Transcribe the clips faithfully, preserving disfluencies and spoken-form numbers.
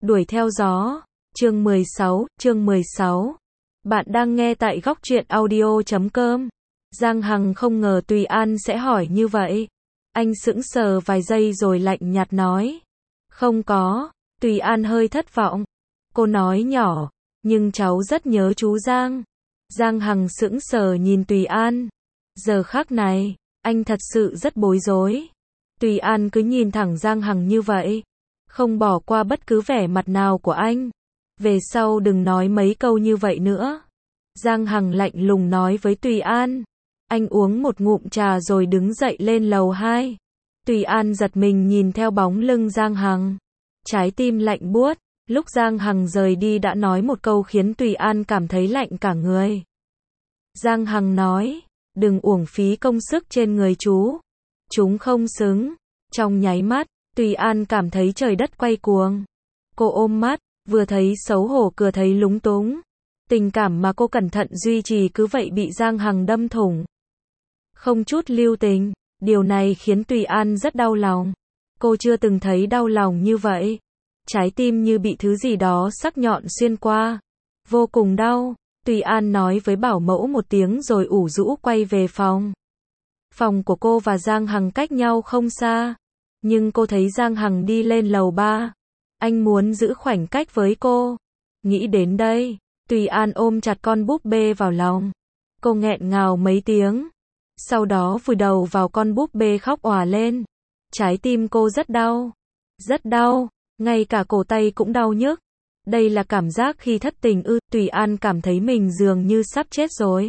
Đuổi theo gió. Chương mười sáu, chương mười sáu. Bạn đang nghe tại góc truyện audio chấm com. Giang Hằng không ngờ Tùy An sẽ hỏi như vậy. Anh sững sờ vài giây rồi lạnh nhạt nói. Không có. Tùy An hơi thất vọng. Cô nói nhỏ, nhưng cháu rất nhớ chú Giang. Giang Hằng sững sờ nhìn Tùy An. Giờ khắc này, anh thật sự rất bối rối. Tùy An cứ nhìn thẳng Giang Hằng như vậy, không bỏ qua bất cứ vẻ mặt nào của anh. Về sau đừng nói mấy câu như vậy nữa. Giang Hằng lạnh lùng nói với Tùy An. Anh uống một ngụm trà rồi đứng dậy lên lầu hai. Tùy An giật mình nhìn theo bóng lưng Giang Hằng. Trái tim lạnh buốt. Lúc Giang Hằng rời đi đã nói một câu khiến Tùy An cảm thấy lạnh cả người. Giang Hằng nói, đừng uổng phí công sức trên người chú. Chúng không xứng. Trong nháy mắt, Tùy An cảm thấy trời đất quay cuồng. Cô ôm mắt, vừa thấy xấu hổ vừa thấy lúng túng. Tình cảm mà cô cẩn thận duy trì cứ vậy bị Giang Hằng đâm thủng. Không chút lưu tình, điều này khiến Tùy An rất đau lòng. Cô chưa từng thấy đau lòng như vậy. Trái tim như bị thứ gì đó sắc nhọn xuyên qua. Vô cùng đau. Tùy An nói với bảo mẫu một tiếng rồi ủ rũ quay về phòng. Phòng của cô và Giang Hằng cách nhau không xa. Nhưng cô thấy Giang Hằng đi lên lầu ba. Anh muốn giữ khoảnh cách với cô. Nghĩ đến đây, Tùy An ôm chặt con búp bê vào lòng. Cô nghẹn ngào mấy tiếng. Sau đó vùi đầu vào con búp bê khóc òa lên. Trái tim cô rất đau. Rất đau. Ngay cả cổ tay cũng đau nhức. Đây là cảm giác khi thất tình ư. Tùy An cảm thấy mình dường như sắp chết rồi.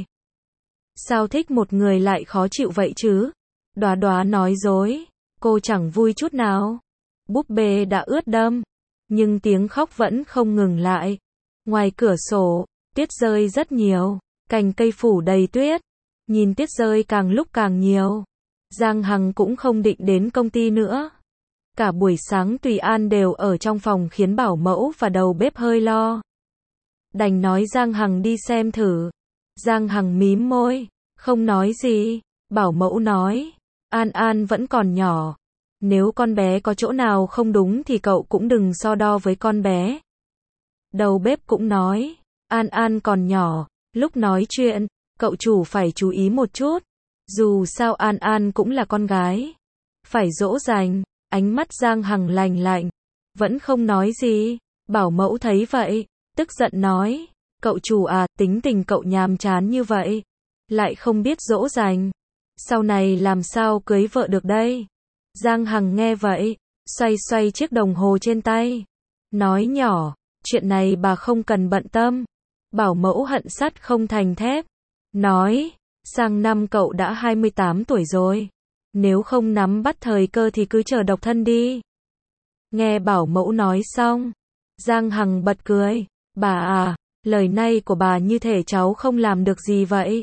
Sao thích một người lại khó chịu vậy chứ? Đoá Đoá nói dối. Cô chẳng vui chút nào. Búp bê đã ướt đẫm. Nhưng tiếng khóc vẫn không ngừng lại. Ngoài cửa sổ, tuyết rơi rất nhiều. Cành cây phủ đầy tuyết. Nhìn tuyết rơi càng lúc càng nhiều. Giang Hằng cũng không định đến công ty nữa. Cả buổi sáng Tùy An đều ở trong phòng khiến bảo mẫu và đầu bếp hơi lo. Đành nói Giang Hằng đi xem thử. Giang Hằng mím môi, không nói gì. Bảo mẫu nói, An An vẫn còn nhỏ. Nếu con bé có chỗ nào không đúng thì cậu cũng đừng so đo với con bé. Đầu bếp cũng nói, An An còn nhỏ, lúc nói chuyện, cậu chủ phải chú ý một chút. Dù sao An An cũng là con gái. Phải dỗ dành. Ánh mắt Giang Hằng lạnh lạnh. Vẫn không nói gì. Bảo mẫu thấy vậy, tức giận nói, cậu chủ à, tính tình cậu nhàm chán như vậy. Lại không biết dỗ dành. Sau này làm sao cưới vợ được đây? Giang Hằng nghe vậy, xoay xoay chiếc đồng hồ trên tay. Nói nhỏ, chuyện này bà không cần bận tâm. Bảo mẫu hận sắt không thành thép. Nói, sang năm cậu đã hai mươi tám tuổi rồi. Nếu không nắm bắt thời cơ thì cứ chờ độc thân đi. Nghe bảo mẫu nói xong, Giang Hằng bật cười. Bà à, lời này của bà như thể cháu không làm được gì vậy.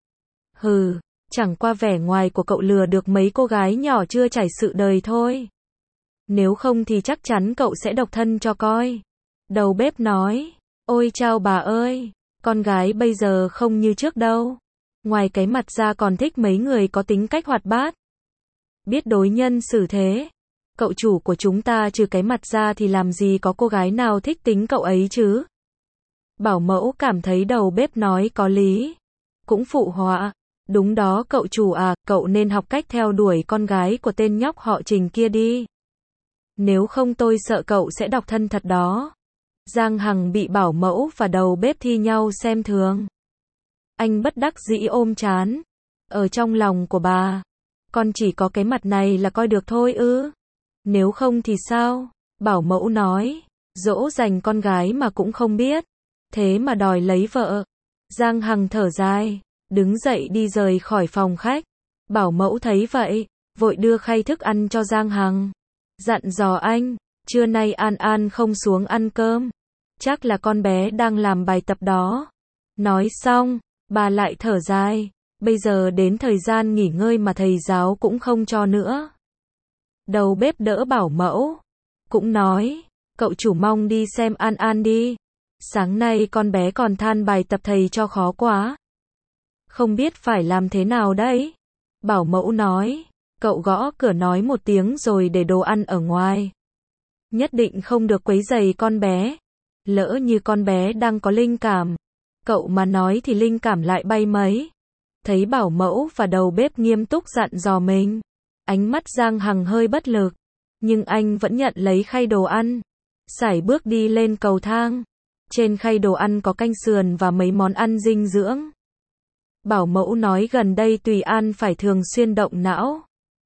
Hừ, chẳng qua vẻ ngoài của cậu lừa được mấy cô gái nhỏ chưa trải sự đời thôi. Nếu không thì chắc chắn cậu sẽ độc thân cho coi. Đầu bếp nói, ôi chao bà ơi, con gái bây giờ không như trước đâu. Ngoài cái mặt ra còn thích mấy người có tính cách hoạt bát. Biết đối nhân xử thế. Cậu chủ của chúng ta trừ cái mặt ra thì làm gì có cô gái nào thích tính cậu ấy chứ? Bảo mẫu cảm thấy đầu bếp nói có lý. Cũng phụ họa. Đúng đó cậu chủ à, cậu nên học cách theo đuổi con gái của tên nhóc họ Trình kia đi. Nếu không tôi sợ cậu sẽ độc thân thật đó. Giang Hằng bị bảo mẫu và đầu bếp thi nhau xem thường. Anh bất đắc dĩ ôm trán. Ở trong lòng của bà, con chỉ có cái mặt này là coi được thôi ư? Nếu không thì sao? Bảo mẫu nói, dỗ dành con gái mà cũng không biết. Thế mà đòi lấy vợ. Giang Hằng thở dài, đứng dậy đi rời khỏi phòng khách. Bảo mẫu thấy vậy, vội đưa khay thức ăn cho Giang Hằng. Dặn dò anh, trưa nay An An không xuống ăn cơm. Chắc là con bé đang làm bài tập đó. Nói xong, bà lại thở dài. Bây giờ đến thời gian nghỉ ngơi mà thầy giáo cũng không cho nữa. Đầu bếp đỡ bảo mẫu. Cũng nói, cậu chủ mong đi xem An An đi. Sáng nay con bé còn than bài tập thầy cho khó quá. Không biết phải làm thế nào đấy. Bảo mẫu nói, cậu gõ cửa nói một tiếng rồi để đồ ăn ở ngoài. Nhất định không được quấy rầy con bé. Lỡ như con bé đang có linh cảm, cậu mà nói thì linh cảm lại bay mấy. Thấy bảo mẫu và đầu bếp nghiêm túc dặn dò mình, ánh mắt Giang Hằng hơi bất lực, nhưng anh vẫn nhận lấy khay đồ ăn, sải bước đi lên cầu thang. Trên khay đồ ăn có canh sườn và mấy món ăn dinh dưỡng. Bảo mẫu nói gần đây Tùy An phải thường xuyên động não,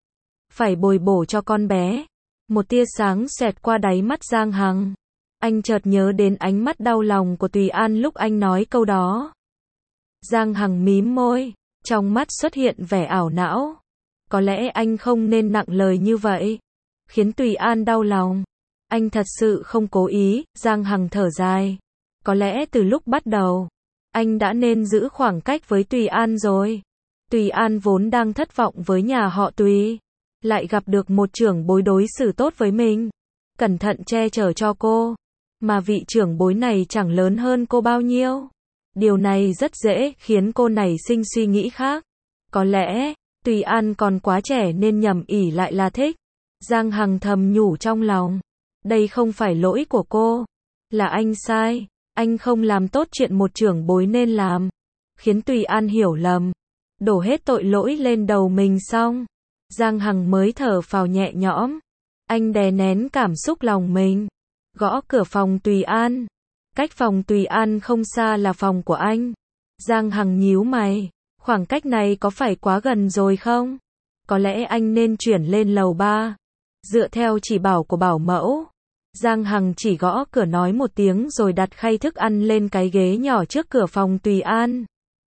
phải bồi bổ cho con bé. Một tia sáng xẹt qua đáy mắt Giang Hằng. Anh chợt nhớ đến ánh mắt đau lòng của Tùy An lúc anh nói câu đó. Giang Hằng mím môi, trong mắt xuất hiện vẻ ảo não. Có lẽ anh không nên nặng lời như vậy, khiến Tùy An đau lòng. Anh thật sự không cố ý. Giang Hằng thở dài. Có lẽ từ lúc bắt đầu, anh đã nên giữ khoảng cách với Tùy An rồi. Tùy An vốn đang thất vọng với nhà họ Tùy, lại gặp được một trưởng bối đối xử tốt với mình, cẩn thận che chở cho cô, mà vị trưởng bối này chẳng lớn hơn cô bao nhiêu. Điều này rất dễ khiến cô nảy sinh suy nghĩ khác. Có lẽ, Tùy An còn quá trẻ nên nhầm ỷ lại là thích. Giang Hằng thầm nhủ trong lòng. Đây không phải lỗi của cô, là anh sai. Anh không làm tốt chuyện một trưởng bối nên làm, khiến Tùy An hiểu lầm, đổ hết tội lỗi lên đầu mình xong. Giang Hằng mới thở phào nhẹ nhõm. Anh đè nén cảm xúc lòng mình, gõ cửa phòng Tùy An. Cách phòng Tùy An không xa là phòng của anh. Giang Hằng nhíu mày, khoảng cách này có phải quá gần rồi không? Có lẽ anh nên chuyển lên lầu ba. Dựa theo chỉ bảo của bảo mẫu, Giang Hằng chỉ gõ cửa nói một tiếng rồi đặt khay thức ăn lên cái ghế nhỏ trước cửa phòng Tùy An.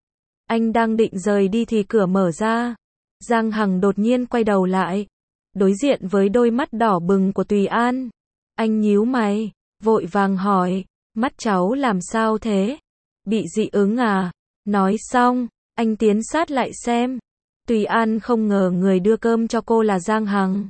Anh đang định rời đi thì cửa mở ra. Giang Hằng đột nhiên quay đầu lại, đối diện với đôi mắt đỏ bừng của Tùy An. Anh nhíu mày, vội vàng hỏi, mắt cháu làm sao thế? Bị dị ứng à? Nói xong, anh tiến sát lại xem. Tùy An không ngờ người đưa cơm cho cô là Giang Hằng.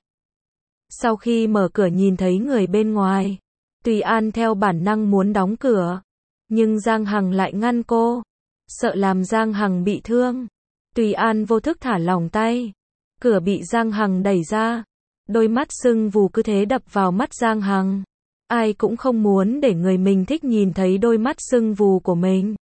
Sau khi mở cửa nhìn thấy người bên ngoài, Tùy An theo bản năng muốn đóng cửa, nhưng Giang Hằng lại ngăn cô, sợ làm Giang Hằng bị thương. Tùy An vô thức thả lỏng tay, cửa bị Giang Hằng đẩy ra, đôi mắt sưng vù cứ thế đập vào mắt Giang Hằng. Ai cũng không muốn để người mình thích nhìn thấy đôi mắt sưng vù của mình.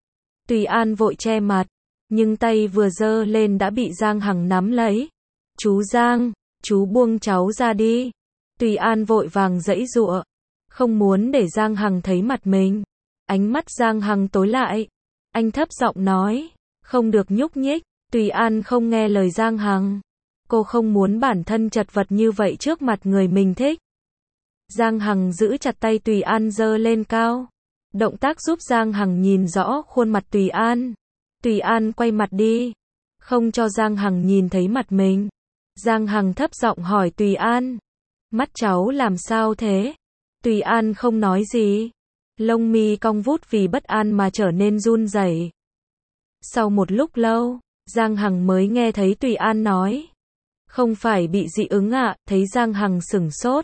Tùy An vội che mặt, nhưng tay vừa giơ lên đã bị Giang Hằng nắm lấy. Chú Giang, chú buông cháu ra đi. Tùy An vội vàng giãy giụa, không muốn để Giang Hằng thấy mặt mình. Ánh mắt Giang Hằng tối lại, anh thấp giọng nói, không được nhúc nhích. Tùy An không nghe lời Giang Hằng. Cô không muốn bản thân chật vật như vậy trước mặt người mình thích. Giang Hằng giữ chặt tay Tùy An giơ lên cao. Động tác giúp Giang Hằng nhìn rõ khuôn mặt Tùy An. Tùy An quay mặt đi, không cho Giang Hằng nhìn thấy mặt mình. Giang Hằng thấp giọng hỏi Tùy An, mắt cháu làm sao thế? Tùy An không nói gì, lông mi cong vút vì bất an mà trở nên run rẩy. Sau một lúc lâu, Giang Hằng mới nghe thấy Tùy An nói, không phải bị dị ứng ạ. Thấy Giang Hằng sửng sốt,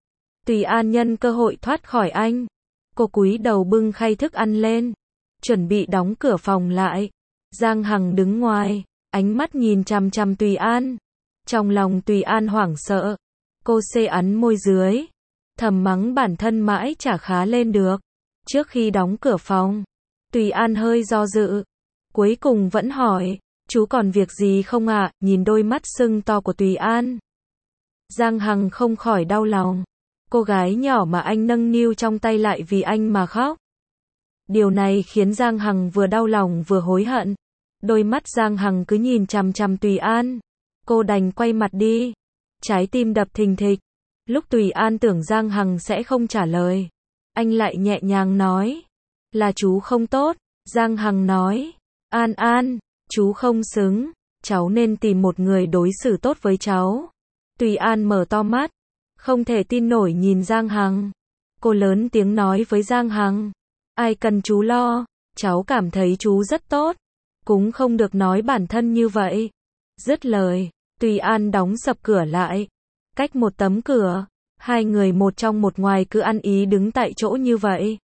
Tùy An nhân cơ hội thoát khỏi anh. Cô cúi đầu bưng khay thức ăn lên, chuẩn bị đóng cửa phòng lại. Giang Hằng đứng ngoài, ánh mắt nhìn chằm chằm Tùy An. Trong lòng Tùy An hoảng sợ, cô xê ắn môi dưới, thầm mắng bản thân mãi chả khá lên được. Trước khi đóng cửa phòng, Tùy An hơi do dự, cuối cùng vẫn hỏi, chú còn việc gì không ạ? Nhìn đôi mắt sưng to của Tùy An, Giang Hằng không khỏi đau lòng. Cô gái nhỏ mà anh nâng niu trong tay lại vì anh mà khóc. Điều này khiến Giang Hằng vừa đau lòng vừa hối hận. Đôi mắt Giang Hằng cứ nhìn chằm chằm Tùy An. Cô đành quay mặt đi. Trái tim đập thình thịch. Lúc Tùy An tưởng Giang Hằng sẽ không trả lời, anh lại nhẹ nhàng nói, là chú không tốt. Giang Hằng nói, An An, chú không xứng, cháu nên tìm một người đối xử tốt với cháu. Tùy An mở to mắt, không thể tin nổi nhìn Giang Hằng. Cô lớn tiếng nói với Giang Hằng, ai cần chú lo, cháu cảm thấy chú rất tốt, cũng không được nói bản thân như vậy. Dứt lời, Tùy An đóng sập cửa lại. Cách một tấm cửa, hai người một trong một ngoài cứ ăn ý đứng tại chỗ như vậy.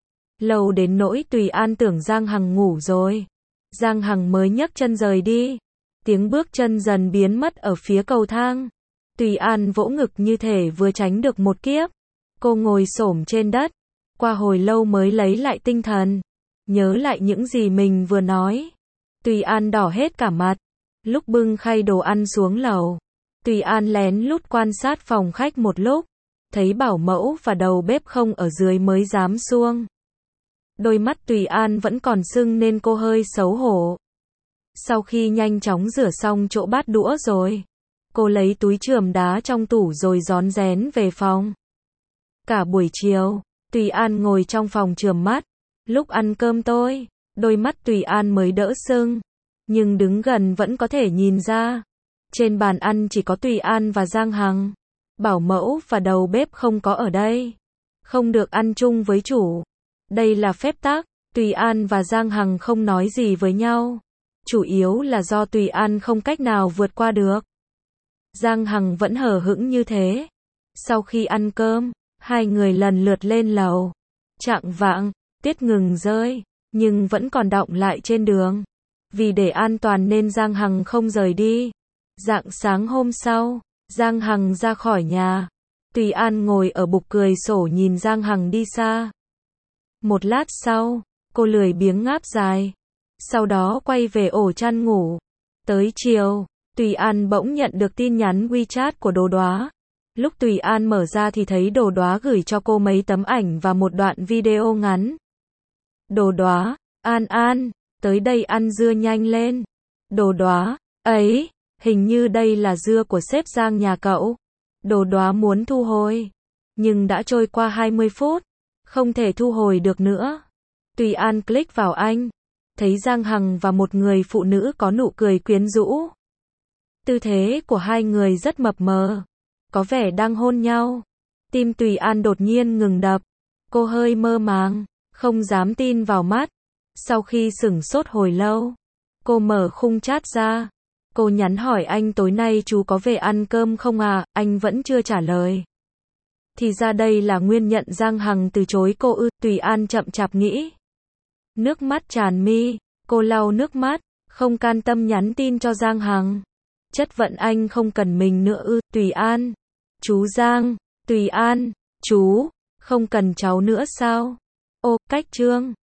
Lâu đến nỗi Tùy An tưởng Giang Hằng ngủ rồi. Giang Hằng mới nhấc chân rời đi. Tiếng bước chân dần biến mất ở phía cầu thang. Tùy An vỗ ngực như thể vừa tránh được một kiếp. Cô ngồi xổm trên đất, qua hồi lâu mới lấy lại tinh thần, nhớ lại những gì mình vừa nói. Tùy An đỏ hết cả mặt, lúc bưng khay đồ ăn xuống lầu. Tùy An lén lút quan sát phòng khách một lúc, thấy bảo mẫu và đầu bếp không ở dưới mới dám xuông. Đôi mắt Tùy An vẫn còn sưng nên cô hơi xấu hổ. Sau khi nhanh chóng rửa xong chỗ bát đũa rồi, cô lấy túi chườm đá trong tủ rồi rón rén về phòng. Cả buổi chiều, Tùy An ngồi trong phòng chườm mắt. Lúc ăn cơm tôi, đôi mắt Tùy An mới đỡ sưng, nhưng đứng gần vẫn có thể nhìn ra. Trên bàn ăn chỉ có Tùy An và Giang Hằng. Bảo mẫu và đầu bếp không có ở đây. Không được ăn chung với chủ. Đây là phép tắc. Tùy An và Giang Hằng không nói gì với nhau. Chủ yếu là do Tùy An không cách nào vượt qua được. Giang Hằng vẫn hờ hững như thế. Sau khi ăn cơm, hai người lần lượt lên lầu. Chạng vạng, tuyết ngừng rơi, nhưng vẫn còn đọng lại trên đường. Vì để an toàn nên Giang Hằng không rời đi. Rạng sáng hôm sau, Giang Hằng ra khỏi nhà. Tùy An ngồi ở bục cười sổ nhìn Giang Hằng đi xa. Một lát sau, cô lười biếng ngáp dài. Sau đó quay về ổ chăn ngủ. Tới chiều, Tùy An bỗng nhận được tin nhắn WeChat của Đồ Đóa. Lúc Tùy An mở ra thì thấy Đồ Đóa gửi cho cô mấy tấm ảnh và một đoạn video ngắn. Đồ Đóa, An An, tới đây ăn dưa nhanh lên. Đồ Đóa, ấy, hình như đây là dưa của sếp Giang nhà cậu. Đồ Đóa muốn thu hồi, nhưng đã trôi qua hai mươi phút, không thể thu hồi được nữa. Tùy An click vào anh, thấy Giang Hằng và một người phụ nữ có nụ cười quyến rũ. Tư thế của hai người rất mập mờ, có vẻ đang hôn nhau. Tim Tùy An đột nhiên ngừng đập, cô hơi mơ màng, không dám tin vào mắt. Sau khi sửng sốt hồi lâu, cô mở khung chat ra. Cô nhắn hỏi anh tối nay chú có về ăn cơm không à, anh vẫn chưa trả lời. Thì ra đây là nguyên nhân Giang Hằng từ chối cô ư. Tùy An chậm chạp nghĩ. Nước mắt tràn mi, cô lau nước mắt, không can tâm nhắn tin cho Giang Hằng. Chất vấn anh không cần mình nữa ư. Tùy An, chú Giang, Tùy An, chú, không cần cháu nữa sao? Ô, cách chương.